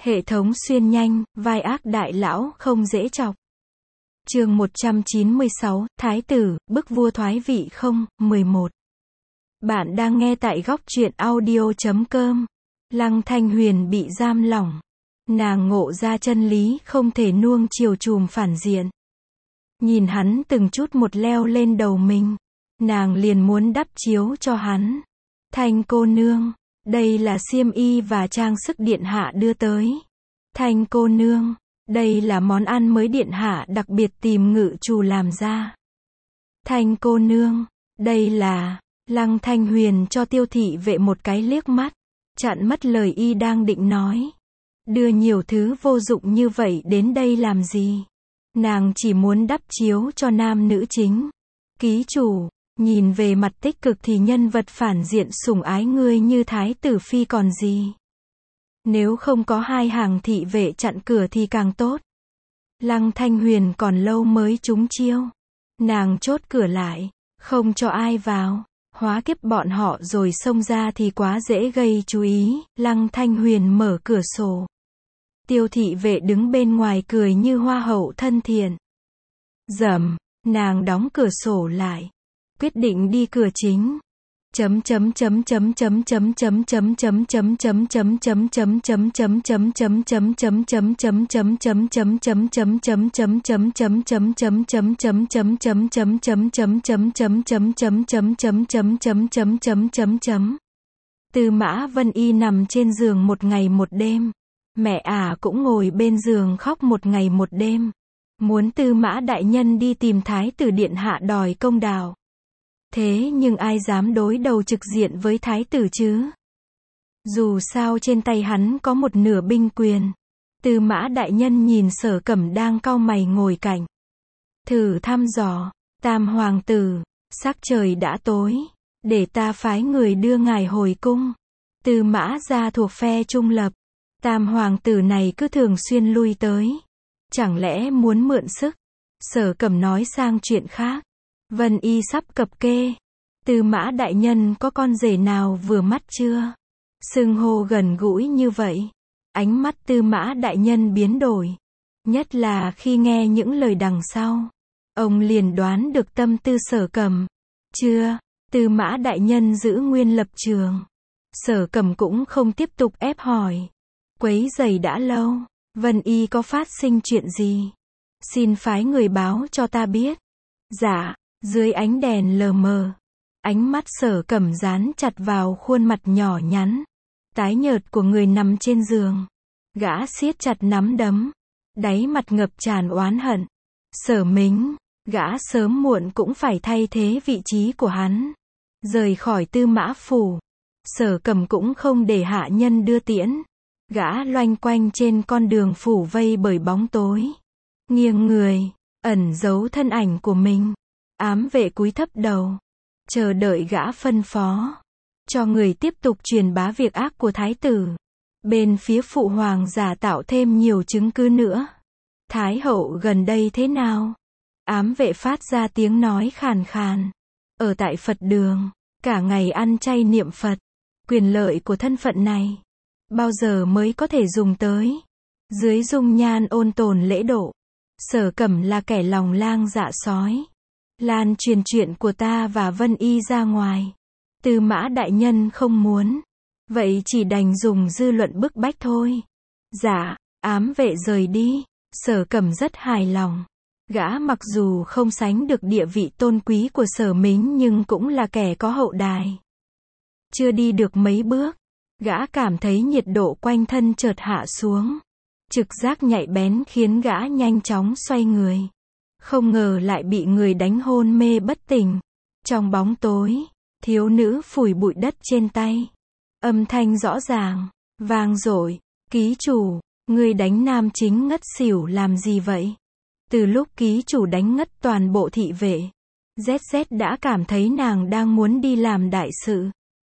Hệ thống xuyên nhanh, vai ác đại lão không dễ chọc. Chương 196, Thái tử, bức vua thoái vị không, 11. Bạn đang nghe tại góc truyện audio.com. Lăng Thanh Huyền bị giam lỏng. Nàng ngộ ra chân lý không thể nuông chiều chùm phản diện. Nhìn hắn từng chút một leo lên đầu mình. Nàng liền muốn đắp chiếu cho hắn. Thanh cô nương, đây là xiêm y và trang sức điện hạ đưa tới. Thanh cô nương, đây là món ăn mới điện hạ đặc biệt tìm ngự chủ làm ra. Thanh cô nương, đây là... Lăng Thanh Huyền cho Tiêu thị vệ một cái liếc mắt, chặn mất lời y đang định nói. Đưa nhiều thứ vô dụng như vậy đến đây làm gì? Nàng chỉ muốn đắp chiếu cho nam nữ chính. Ký chủ, nhìn về mặt tích cực thì nhân vật phản diện sủng ái ngươi như thái tử phi còn gì. Nếu không có hai hàng thị vệ chặn cửa thì càng tốt. Lăng Thanh Huyền còn lâu mới trúng chiêu. Nàng chốt cửa lại, không cho ai vào. Hóa kiếp bọn họ rồi xông ra thì quá dễ gây chú ý. Lăng Thanh Huyền mở cửa sổ. Tiêu thị vệ đứng bên ngoài cười như hoa hậu thân thiện. Dầm, nàng đóng cửa sổ lại. Quyết định đi cửa chính. Tư Mã Vân Y nằm trên giường một ngày một đêm. Mẹ ả cũng ngồi bên giường khóc một ngày một đêm. Muốn Tư Mã đại nhân đi tìm thái tử điện hạ đòi công đạo. Thế nhưng ai dám đối đầu trực diện với thái tử chứ? Dù sao trên tay hắn có một nửa binh quyền. Tư Mã đại nhân nhìn Sở Cẩm đang cau mày ngồi cạnh. Thử thăm dò, Tam hoàng tử, sắc trời đã tối, để ta phái người đưa ngài hồi cung. Tư Mã gia thuộc phe trung lập. Tam hoàng tử này cứ thường xuyên lui tới. Chẳng lẽ muốn mượn sức? Sở Cẩm nói sang chuyện khác. Vân Y sắp cập kê. Tư Mã đại nhân có con rể nào vừa mắt chưa? Xưng hô gần gũi như vậy. Ánh mắt Tư Mã đại nhân biến đổi. Nhất là khi nghe những lời đằng sau. Ông liền đoán được tâm tư Sở Cẩm. Chưa, Tư Mã đại nhân giữ nguyên lập trường. Sở Cẩm cũng không tiếp tục ép hỏi. Quấy rầy đã lâu. Vân Y có phát sinh chuyện gì? Xin phái người báo cho ta biết. Dạ. Dưới ánh đèn lờ mờ, ánh mắt Sở Cẩm dán chặt vào khuôn mặt nhỏ nhắn, tái nhợt của người nằm trên giường. Gã siết chặt nắm đấm, đáy mặt ngập tràn oán hận. Sở Mính, gã sớm muộn cũng phải thay thế vị trí của hắn. Rời khỏi Tư Mã phủ, Sở Cẩm cũng không để hạ nhân đưa tiễn. Gã loanh quanh trên con đường phủ vây bởi bóng tối, nghiêng người, ẩn giấu thân ảnh của mình. Ám vệ cúi thấp đầu, chờ đợi gã phân phó, cho người tiếp tục truyền bá việc ác của thái tử. Bên phía phụ hoàng giả tạo thêm nhiều chứng cứ nữa. Thái hậu gần đây thế nào? Ám vệ phát ra tiếng nói khàn khàn. Ở tại Phật đường, cả ngày ăn chay niệm Phật. Quyền lợi của thân phận này, bao giờ mới có thể dùng tới? Dưới dung nhan ôn tồn lễ độ, Sở Cẩm là kẻ lòng lang dạ sói. Lan truyền chuyện của ta và Vân Y ra ngoài. Tư Mã đại nhân không muốn. Vậy chỉ đành dùng dư luận bức bách thôi. Dạ, ám vệ rời đi. Sở Cẩm rất hài lòng. Gã mặc dù không sánh được địa vị tôn quý của Sở Mính nhưng cũng là kẻ có hậu đài. Chưa đi được mấy bước, gã cảm thấy nhiệt độ quanh thân chợt hạ xuống. Trực giác nhạy bén khiến gã nhanh chóng xoay người. Không ngờ lại bị người đánh hôn mê bất tỉnh. Trong bóng tối, thiếu nữ phủi bụi đất trên tay. Âm thanh rõ ràng, vang dội. Ký chủ, người đánh nam chính ngất xỉu làm gì vậy? Từ lúc ký chủ đánh ngất toàn bộ thị vệ, ZZ đã cảm thấy nàng đang muốn đi làm đại sự.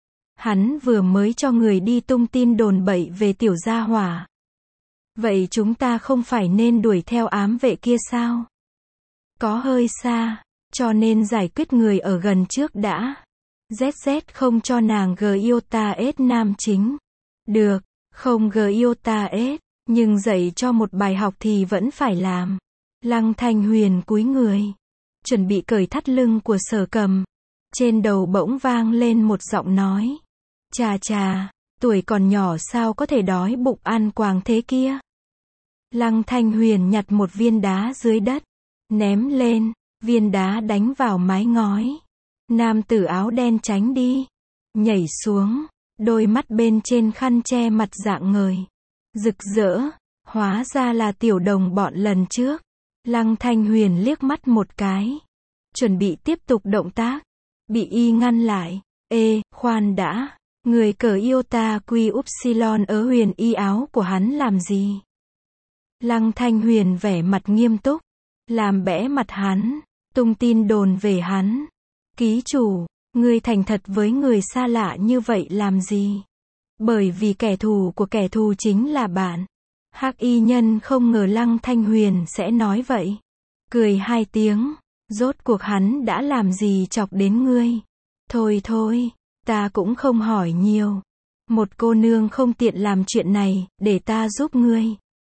Hắn vừa mới cho người đi tung tin đồn bậy về tiểu gia hỏa. Vậy chúng ta không phải nên đuổi theo ám vệ kia sao? Có hơi xa, cho nên giải quyết người ở gần trước đã. ZZ không cho nàng Giota S nam chính. Được, không Giota S. Nhưng dạy cho một bài học thì vẫn phải làm. Lăng Thanh Huyền cúi người, chuẩn bị cởi thắt lưng của Sở Cầm. Trên đầu bỗng vang lên một giọng nói. Chà chà, tuổi còn nhỏ sao có thể đói bụng ăn quàng thế kia. Lăng Thanh Huyền nhặt một viên đá dưới đất, ném lên, viên đá đánh vào mái ngói. Nam tử áo đen tránh đi, nhảy xuống, đôi mắt bên trên khăn che mặt rạng ngời, rực rỡ, hóa ra là tiểu đồng bọn lần trước. Lăng Thanh Huyền liếc mắt một cái, chuẩn bị tiếp tục động tác, bị y ngăn lại. Ê, khoan đã, người cờ Iota Quy Upsilon ở huyền y áo của hắn làm gì? Lăng Thanh Huyền vẻ mặt nghiêm túc, làm bẽ mặt hắn, tung tin đồn về hắn. Ký chủ, ngươi thành thật với người xa lạ như vậy làm gì? Bởi vì kẻ thù của kẻ thù chính là bạn. Hắc y nhân không ngờ Lăng Thanh Huyền sẽ nói vậy. Cười hai tiếng, rốt cuộc hắn đã làm gì chọc đến ngươi? Thôi thôi, ta cũng không hỏi nhiều. Một cô nương không tiện làm chuyện này, để ta giúp ngươi.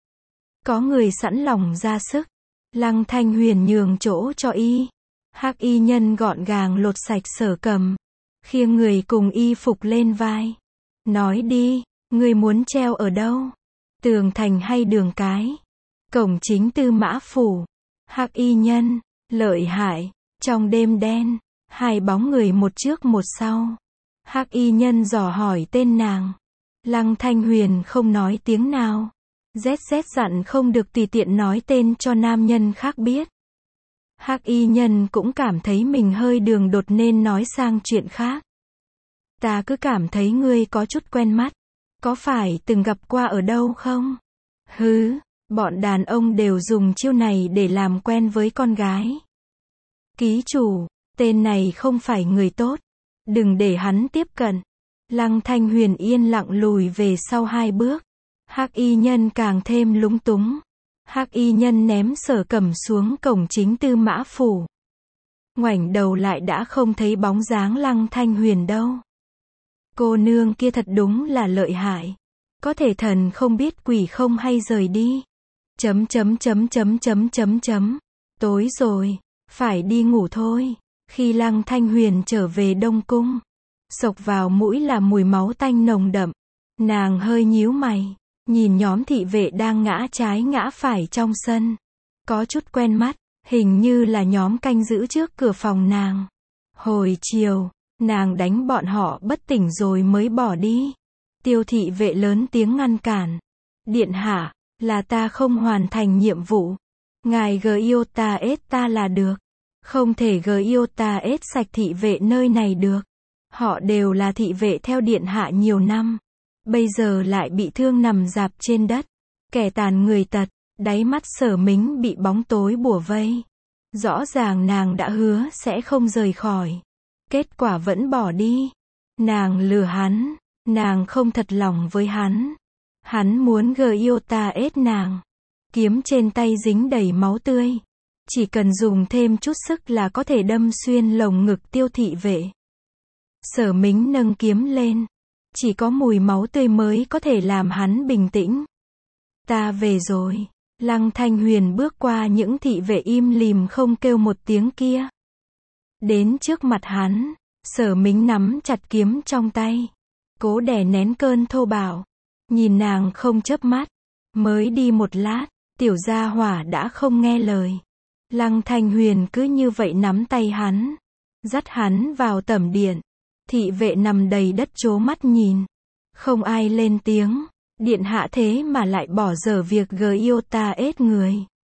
Có người sẵn lòng ra sức. Lăng Thanh Huyền nhường chỗ cho y. Hắc y nhân gọn gàng lột sạch Sở Cầm, khiêng người cùng y phục lên vai. Nói đi, ngươi muốn treo ở đâu? Tường thành hay đường cái? Cổng chính Tư Mã phủ. Hắc y nhân, lợi hại. Trong đêm đen, hai bóng người một trước một sau. Hắc y nhân dò hỏi tên nàng. Lăng Thanh Huyền không nói tiếng nào. ZZ dặn không được tùy tiện nói tên cho nam nhân khác biết. Hắc y nhân cũng cảm thấy mình hơi đường đột nên nói sang chuyện khác. Ta cứ cảm thấy ngươi có chút quen mắt. Có phải từng gặp qua ở đâu không? Hứ, bọn đàn ông đều dùng chiêu này để làm quen với con gái. Ký chủ, tên này không phải người tốt. Đừng để hắn tiếp cận. Lăng Thanh Huyền yên lặng lùi về sau 2 bước. Hắc y nhân càng thêm lúng túng. Hắc y nhân ném Sở Cầm xuống cổng chính Tư Mã phủ. Ngoảnh đầu lại đã không thấy bóng dáng Lăng Thanh Huyền đâu. Cô nương kia thật đúng là lợi hại. Có thể thần không biết quỷ không hay rời đi. Tối rồi, phải đi ngủ thôi. Khi Lăng Thanh Huyền trở về Đông Cung, xộc vào mũi là mùi máu tanh nồng đậm. Nàng hơi nhíu mày, nhìn nhóm thị vệ đang ngã trái ngã phải trong sân. Có chút quen mắt, hình như là nhóm canh giữ trước cửa phòng nàng. Hồi chiều, nàng đánh bọn họ bất tỉnh rồi mới bỏ đi. Tiêu thị vệ lớn tiếng ngăn cản. Điện hạ, là ta không hoàn thành nhiệm vụ. Ngài Giota ết ta là được. Không thể Giota ết sạch thị vệ nơi này được. Họ đều là thị vệ theo điện hạ nhiều năm. Bây giờ lại bị thương nằm rạp trên đất. Kẻ tàn người tật, đáy mắt Sở Mính bị bóng tối bủa vây. Rõ ràng nàng đã hứa sẽ không rời khỏi. Kết quả vẫn bỏ đi. Nàng lừa hắn. Nàng không thật lòng với hắn. Hắn muốn Giota ết nàng. Kiếm trên tay dính đầy máu tươi. Chỉ cần dùng thêm chút sức là có thể đâm xuyên lồng ngực tiêu thị vệ. Sở Mính nâng kiếm lên. Chỉ có mùi máu tươi mới có thể làm hắn bình tĩnh. Ta về rồi. Lăng Thanh Huyền bước qua những thị vệ im lìm không kêu một tiếng kia. Đến trước mặt hắn. Sở Mính nắm chặt kiếm trong tay. Cố đè nén cơn thô bạo. Nhìn nàng không chớp mắt. Mới đi một lát, tiểu gia hỏa đã không nghe lời. Lăng Thanh Huyền cứ như vậy nắm tay hắn. Dắt hắn vào tẩm điện. Thị vệ nằm đầy đất trố mắt nhìn. Không ai lên tiếng. Điện hạ thế mà lại bỏ dở việc Giota ết người.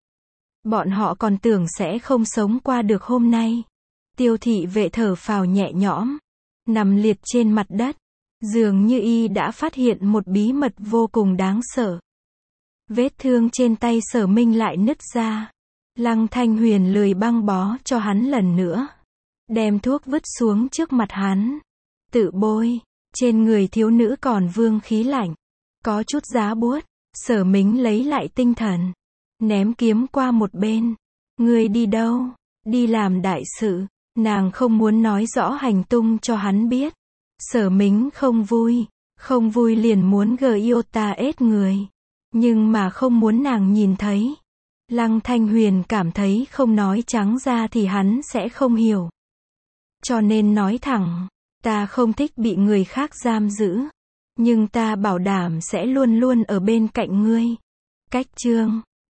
Bọn họ còn tưởng sẽ không sống qua được hôm nay. Tiêu thị vệ thở phào nhẹ nhõm. Nằm liệt trên mặt đất. Dường như y đã phát hiện một bí mật vô cùng đáng sợ. Vết thương trên tay Sở Minh lại nứt ra. Lăng Thanh Huyền lười băng bó cho hắn lần nữa. Đem thuốc vứt xuống trước mặt hắn. Tự bôi. Trên người thiếu nữ còn vương khí lạnh. Có chút giá buốt. Sở Mính lấy lại tinh thần. Ném kiếm qua một bên. Ngươi đi đâu? Đi làm đại sự. Nàng không muốn nói rõ hành tung cho hắn biết. Sở Mính không vui. Không vui liền muốn Giota ết người. Nhưng mà không muốn nàng nhìn thấy. Lăng Thanh Huyền cảm thấy không nói trắng ra thì hắn sẽ không hiểu. Cho nên nói thẳng, ta không thích bị người khác giam giữ. Nhưng ta bảo đảm sẽ luôn luôn ở bên cạnh ngươi. Cách chương